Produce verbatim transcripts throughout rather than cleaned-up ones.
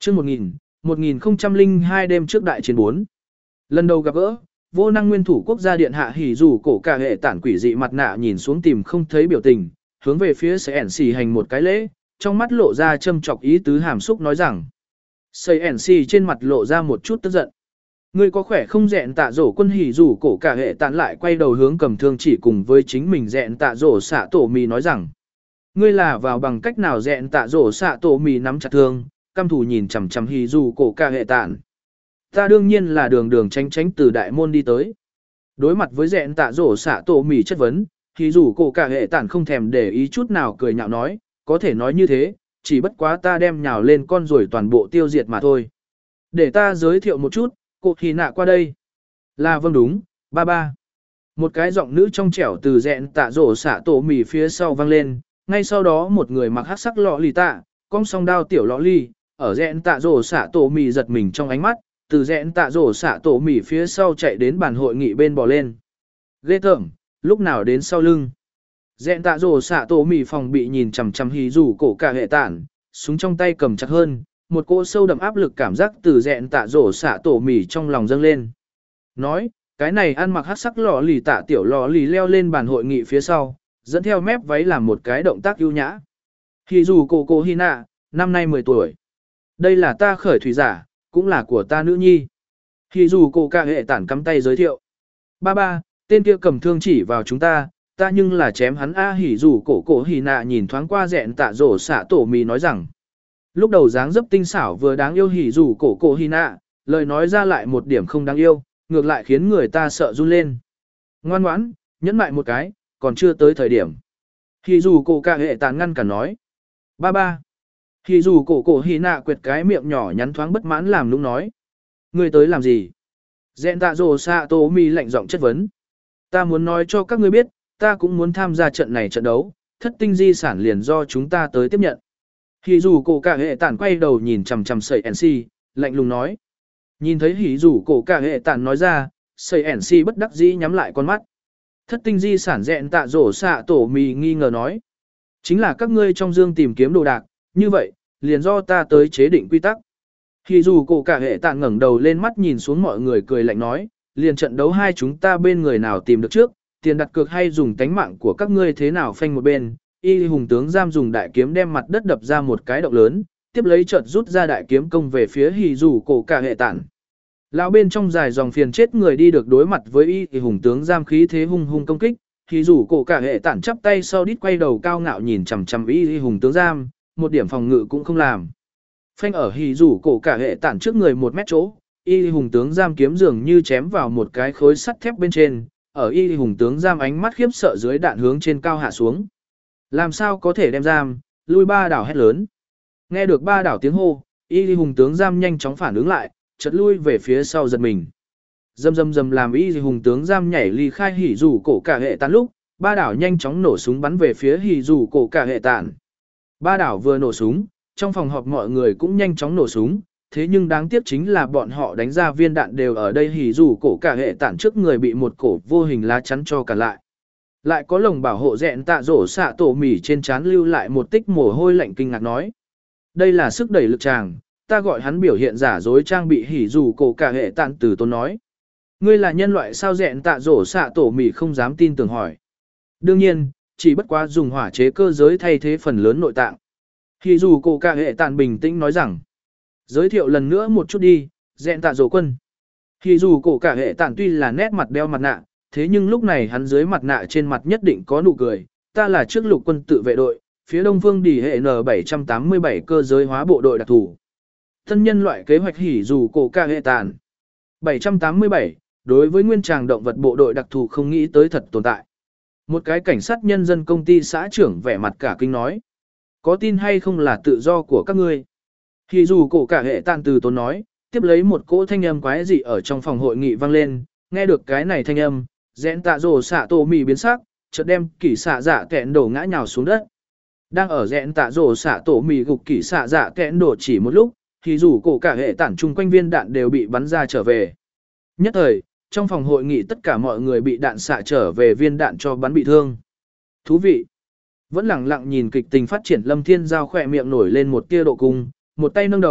chương một nghìn, một nghìn không trăm lẻ hai đêm trước đại chiến bốn. Lần đầu gặp gỡ, vô năng nguyên thủ quốc gia điện hạ hỉ dù cổ cả hệ tản quỷ dị mặt nạ nhìn xuống tìm không thấy biểu tình, hướng về phía Sẩy ẻn xì hành một cái lễ, trong mắt lộ ra châm chọc ý tứ hàm xúc nói rằng. Sẩy ẻn xì trên mặt lộ ra một chút tức giận. Ngươi có khỏe không dẹn tạ rổ quân hỉ dù cổ cả hệ tản lại quay đầu hướng cầm thương chỉ cùng với chính mình dẹn tạ rổ xạ tổ mì nói rằng. Ngươi là vào bằng cách nào dẹn tạ rổ xạ tổ mì nắm chặt thương, căm thù nhìn chằm chằm hỉ dù cổ cả hệ tản. Ta đương nhiên là đường đường tránh tránh từ đại môn đi tới. Đối mặt với dẹn tạ rổ xạ tổ mì chất vấn, hỉ dù cổ cả hệ tản không thèm để ý chút nào cười nhạo nói, có thể nói như thế, chỉ bất quá ta đem nhào lên con rồi toàn bộ tiêu diệt mà thôi. Để ta giới thiệu một chút, cô Hỉ nạ qua đây. Là vâng đúng, ba ba. Một cái giọng nữ trong trẻo từ dẹn tạ rổ xạ tổ mì phía sau vang lên, ngay sau đó một người mặc hắc sắc lọ lì tạ, cong song đao tiểu lọ lì, ở dẹn tạ rổ xạ tổ mì giật mình trong ánh mắt, từ dẹn tạ rổ xạ tổ mì phía sau chạy đến bàn hội nghị bên bò lên. Ghê tởm, lúc nào đến sau lưng. Dẹn tạ rổ xạ tổ mì phòng bị nhìn chằm chằm hí rủ cổ cả hệ tản, súng trong tay cầm chặt hơn, một cỗ sâu đậm áp lực cảm giác từ dẹn tạ rổ xạ tổ mì trong lòng dâng lên. Nói, cái này ăn mặc hắc sắc lọ lì tạ tiểu lọ lì leo lên bàn hội nghị phía sau, dẫn theo mép váy làm một cái động tác ưu nhã. Hỉ dù cổ cổ Hỉ nạ, năm nay mười tuổi. Đây là ta khởi thủy giả, cũng là của ta nữ nhi. Hỉ dù cổ cả hệ tản cắm tay giới thiệu. Ba ba, tên kia cầm thương chỉ vào chúng ta, ta nhưng là chém hắn a. Hỉ dù cổ cổ Hỉ nạ nhìn thoáng qua dẹn tạ rổ xạ tổ mì nói rằng. Lúc đầu dáng dấp tinh xảo vừa đáng yêu hỉ dù cổ cổ Hỉ nạ, lời nói ra lại một điểm không đáng yêu, ngược lại khiến người ta sợ run lên. Ngoan ngoãn, nhẫn mại một cái, còn chưa tới thời điểm. Hỉ dù cổ cả hệ tản ngăn cả nói. Ba ba. Hỉ dù cổ cổ Hỉ nạ quệt cái miệng nhỏ nhắn thoáng bất mãn làm nũng nói. Ngươi tới làm gì? Dẹn tạ rồ xạ tổ mì lạnh giọng chất vấn. Ta muốn nói cho các ngươi biết, ta cũng muốn tham gia trận này trận đấu, thất tinh di sản liền do chúng ta tới tiếp nhận. Hỉ dù cổ cả hệ tản quay đầu nhìn chằm chằm Sẩy ẻn xì, lạnh lùng nói. Nhìn thấy hỉ dù cổ cả hệ tản nói ra, Sẩy ẻn xì bất đắc dĩ nhắm lại con mắt. Thất tinh di sản dẹn tạ rổ xạ tổ mì nghi ngờ nói. Chính là các ngươi trong dương tìm kiếm đồ đạc, như vậy, liền do ta tới chế định quy tắc. Hỉ dù cổ cả hệ tản ngẩng đầu lên mắt nhìn xuống mọi người cười lạnh nói, liền trận đấu hai chúng ta bên người nào tìm được trước, tiền đặt cược hay dùng tánh mạng của các ngươi thế nào phanh một bên. Y hùng tướng giam dùng đại kiếm đem mặt đất đập ra một cái động lớn, tiếp lấy chợt rút ra đại kiếm công về phía hỉ dù cổ cả hệ tản. Lão bên trong dài dòng phiền chết người đi được đối mặt với y thì hùng tướng giam khí thế hung hung công kích, hỉ dù cổ cả hệ tản chắp tay sau đít quay đầu cao ngạo nhìn chằm chằm y thì hùng tướng giam, một điểm phòng ngự cũng không làm. Phanh ở hỉ dù cổ cả hệ tản trước người một mét chỗ, y thì hùng tướng giam kiếm dường như chém vào một cái khối sắt thép bên trên, ở y thì hùng tướng giam ánh mắt khiếp sợ dưới đạn hướng trên cao hạ xuống. Làm sao có thể đem giam, lui ba đảo hét lớn. Nghe được ba đảo tiếng hô, y thì hùng tướng giam nhanh chóng phản ứng lại, chợt lui về phía sau giật mình. Dầm dầm dầm làm y thì hùng tướng giam nhảy ly khai hỉ dù cổ cả hệ tản lúc, ba đảo nhanh chóng nổ súng bắn về phía hỉ dù cổ cả hệ tản. Ba đảo vừa nổ súng, trong phòng họp mọi người cũng nhanh chóng nổ súng, thế nhưng đáng tiếc chính là bọn họ đánh ra viên đạn đều ở đây hỉ dù cổ cả hệ tản trước người bị một cổ vô hình lá chắn cho cả lại. Lại có lồng bảo hộ dẹn tạ rổ xạ tổ mỉ trên trán lưu lại một tích mồ hôi lạnh kinh ngạc nói. Đây là sức đẩy lực tràng, ta gọi hắn biểu hiện giả dối trang bị hỉ dù cổ cả hệ tản từ tôn nói. Ngươi là nhân loại sao dẹn tạ rổ xạ tổ mỉ không dám tin tưởng hỏi. Đương nhiên, chỉ bất quá dùng hỏa chế cơ giới thay thế phần lớn nội tạng. Hỉ dù cổ cả hệ tản bình tĩnh nói rằng. Giới thiệu lần nữa một chút đi, dẹn tạ rổ quân. Hỉ dù cổ cả hệ tản tuy là nét mặt đeo mặt nạ, thế nhưng lúc này hắn dưới mặt nạ trên mặt nhất định có nụ cười. Ta là trước lục quân tự vệ đội, phía đông phương đỉ hệ N bảy trăm tám mươi bảy cơ giới hóa bộ đội đặc thù. Thân nhân loại kế hoạch hỉ dù cổ ca hệ tàn. bảy trăm tám mươi bảy, đối với nguyên tràng động vật bộ đội đặc thù không nghĩ tới thật tồn tại. Một cái cảnh sát nhân dân công ty xã trưởng vẻ mặt cả kinh nói. Có tin hay không là tự do của các ngươi? Hỉ dù cổ cả hệ tàn từ tốn nói, tiếp lấy một cỗ thanh âm quái dị ở trong phòng hội nghị vang lên, nghe được cái này thanh âm, dẹn tạ rồ xạ tổ mì biến sắc, chợt đem kỷ xạ dạ kẹn đổ ngã nhào xuống đất. Đang ở dẹn tạ rồ xạ tổ mì gục kỷ xạ dạ kẹn đổ chỉ một lúc, thì dù cổ cả hệ tản chung quanh viên đạn đều bị bắn ra trở về. Nhất thời, trong phòng hội nghị tất cả mọi người bị đạn xạ trở về viên đạn cho bắn bị thương. Thú vị. Vẫn lặng lặng nhìn kịch tình phát triển Lâm Thiên Giao khỏe miệng nổi lên một tia độ cung, một tay nâng đầu,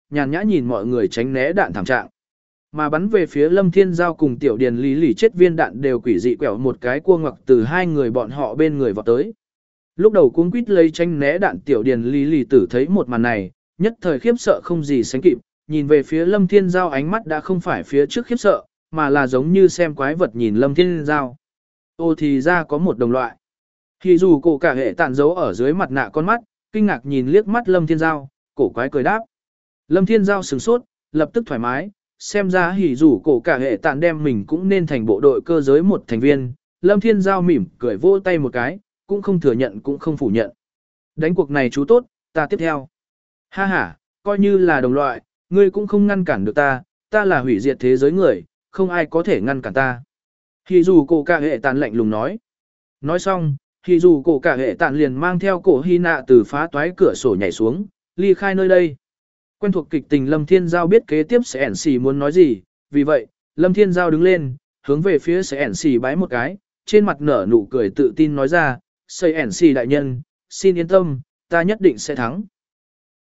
nhàn nhã nhìn mọi người tránh né đạn thảm trạng. Mà bắn về phía Lâm Thiên Giao cùng Tiểu Điền Lý Lì chết viên đạn đều quỷ dị quẹo một cái cua ngoặc từ hai người bọn họ bên người vọt tới. Lúc đầu cuống quýt lấy tránh né đạn Tiểu Điền Lý Lì tử thấy một màn này, nhất thời khiếp sợ không gì sánh kịp, nhìn về phía Lâm Thiên Giao ánh mắt đã không phải phía trước khiếp sợ, mà là giống như xem quái vật nhìn Lâm Thiên Giao. Ô thì ra có một đồng loại. Thì dù cổ cả hệ tản dấu ở dưới mặt nạ con mắt, kinh ngạc nhìn liếc mắt Lâm Thiên Giao, cổ quái cười đáp. Lâm Thiên Giao sửng sốt, lập tức thoải mái, xem ra hỉ rủ cổ cả hệ tản đem mình cũng nên thành bộ đội cơ giới một thành viên. Lâm Thiên Giao mỉm cười vỗ tay một cái, cũng không thừa nhận cũng không phủ nhận. Đánh cuộc này chú tốt, ta tiếp theo. Ha ha, coi như là đồng loại, ngươi cũng không ngăn cản được ta, ta là hủy diệt thế giới người, không ai có thể ngăn cản ta. Hỉ rủ cổ cả hệ tản lạnh lùng nói. Nói xong, hỉ rủ cổ cả hệ tản liền mang theo cổ Hy Nạ từ phá toái cửa sổ nhảy xuống, ly khai nơi đây. Quen thuộc kịch tình Lâm Thiên Giao biết kế tiếp sẽ ẻn xì muốn nói gì, vì vậy, Lâm Thiên Giao đứng lên, hướng về phía sẽ ẻn xì bái một cái, trên mặt nở nụ cười tự tin nói ra, xây ẻn xì đại nhân, xin yên tâm, ta nhất định sẽ thắng.